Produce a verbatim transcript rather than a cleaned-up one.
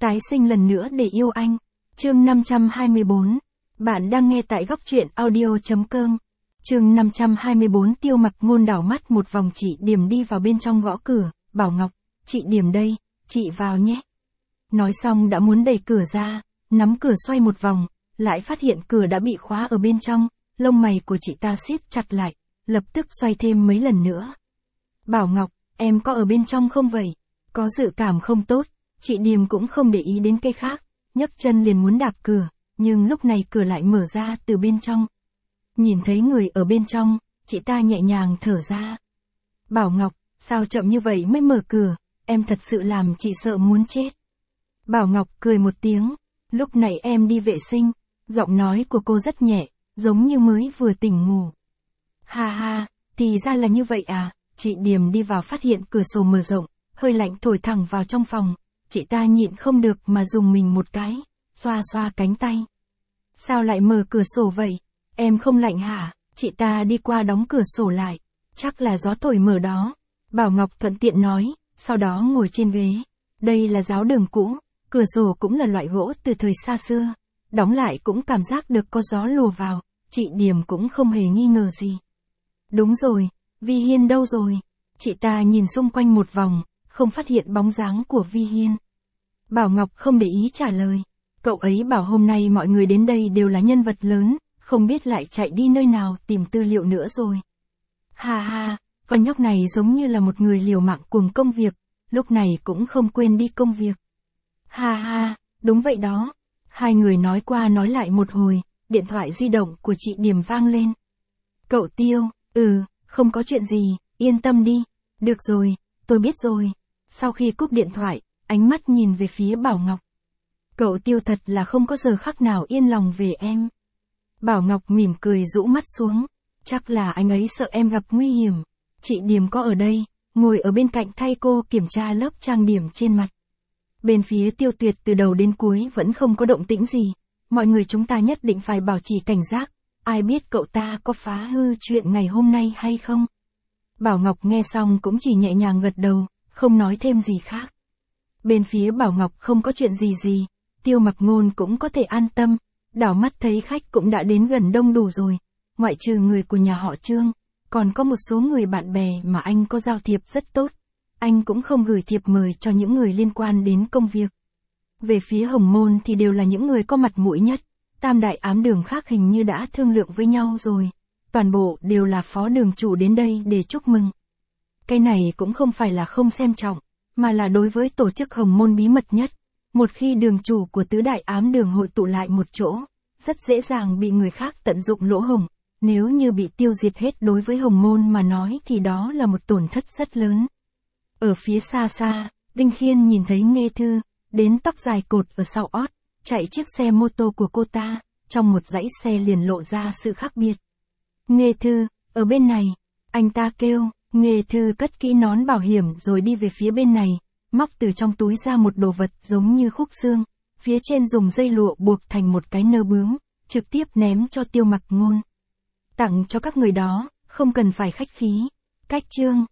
Tái sinh lần nữa để yêu anh. Chương năm trăm hai mươi bốn. Bạn đang nghe tại góc truyện audio.com. Chương năm trăm hai mươi bốn. Tiêu Mặc Ngôn đảo mắt một vòng, chị Điềm đi vào bên trong gõ cửa, bảo Ngọc, chị Điềm đây, chị vào nhé. Nói xong đã muốn đẩy cửa ra, nắm cửa xoay một vòng, lại phát hiện cửa đã bị khóa ở bên trong, lông mày của chị ta siết chặt lại, lập tức xoay thêm mấy lần nữa. Bảo Ngọc, em có ở bên trong không vậy? Có dự cảm không tốt, chị Điềm cũng không để ý đến cái khác, nhấc chân liền muốn đạp cửa, nhưng lúc này cửa lại mở ra từ bên trong. Nhìn thấy người ở bên trong, chị ta nhẹ nhàng thở ra. Bảo Ngọc, sao chậm như vậy mới mở cửa, em thật sự làm chị sợ muốn chết. Bảo Ngọc cười một tiếng, lúc này em đi vệ sinh, giọng nói của cô rất nhẹ, giống như mới vừa tỉnh ngủ. Ha ha, thì ra là như vậy à, chị Điềm đi vào phát hiện cửa sổ mở rộng, hơi lạnh thổi thẳng vào trong phòng, chị ta nhịn không được mà dùng mình một cái, xoa xoa cánh tay. Sao lại mở cửa sổ vậy? Em không lạnh hả? Chị ta đi qua đóng cửa sổ lại, chắc là gió thổi mở đó. Bảo Ngọc thuận tiện nói, sau đó ngồi trên ghế. Đây là giáo đường cũ, cửa sổ cũng là loại gỗ từ thời xa xưa, đóng lại cũng cảm giác được có gió lùa vào, chị Điềm cũng không hề nghi ngờ gì. Đúng rồi, Vi Hiên đâu rồi? Chị ta nhìn xung quanh một vòng, không phát hiện bóng dáng của Vi Hiên. Bảo Ngọc không để ý trả lời, cậu ấy bảo hôm nay mọi người đến đây đều là nhân vật lớn, không biết lại chạy đi nơi nào tìm tư liệu nữa rồi. Ha ha, con nhóc này giống như là một người liều mạng cùng công việc, lúc này cũng không quên đi công việc. Ha ha, đúng vậy đó. Hai người nói qua nói lại một hồi, điện thoại di động của chị Điềm vang lên. Cậu Tiêu, ừ, không có chuyện gì, yên tâm đi. Được rồi, tôi biết rồi. Sau khi cúp điện thoại, ánh mắt nhìn về phía Bảo Ngọc. Cậu Tiêu thật là không có giờ khắc nào yên lòng về em. Bảo Ngọc mỉm cười rũ mắt xuống, chắc là anh ấy sợ em gặp nguy hiểm. Chị Điềm có ở đây, ngồi ở bên cạnh thay cô kiểm tra lớp trang điểm trên mặt. Bên phía Tiêu Tuyệt từ đầu đến cuối vẫn không có động tĩnh gì, mọi người chúng ta nhất định phải bảo trì cảnh giác, ai biết cậu ta có phá hư chuyện ngày hôm nay hay không. Bảo Ngọc nghe xong cũng chỉ nhẹ nhàng gật đầu, không nói thêm gì khác. Bên phía Bảo Ngọc không có chuyện gì gì, Tiêu Mặc Ngôn cũng có thể an tâm, đảo mắt thấy khách cũng đã đến gần đông đủ rồi, ngoại trừ người của nhà họ Trương, còn có một số người bạn bè mà anh có giao thiệp rất tốt, anh cũng không gửi thiệp mời cho những người liên quan đến công việc. Về phía Hồng Môn thì đều là những người có mặt mũi nhất, tam đại ám đường khác hình như đã thương lượng với nhau rồi, toàn bộ đều là phó đường chủ đến đây để chúc mừng. Cái này cũng không phải là không xem trọng, mà là đối với tổ chức Hồng Môn bí mật nhất, một khi đường chủ của tứ đại ám đường hội tụ lại một chỗ, rất dễ dàng bị người khác tận dụng lỗ hổng, nếu như bị tiêu diệt hết đối với Hồng Môn mà nói thì đó là một tổn thất rất lớn. Ở phía xa xa, Đinh Khiên nhìn thấy Nghê Thư, đến tóc dài cột ở sau ót, chạy chiếc xe mô tô của cô ta, trong một dãy xe liền lộ ra sự khác biệt. Nghê Thư, ở bên này, anh ta kêu, Nghê Thư cất kỹ nón bảo hiểm rồi đi về phía bên này, móc từ trong túi ra một đồ vật giống như khúc xương, phía trên dùng dây lụa buộc thành một cái nơ bướm, trực tiếp ném cho Tiêu Mặc Ngôn. Tặng cho các người đó, không cần phải khách khí. Cách Trương,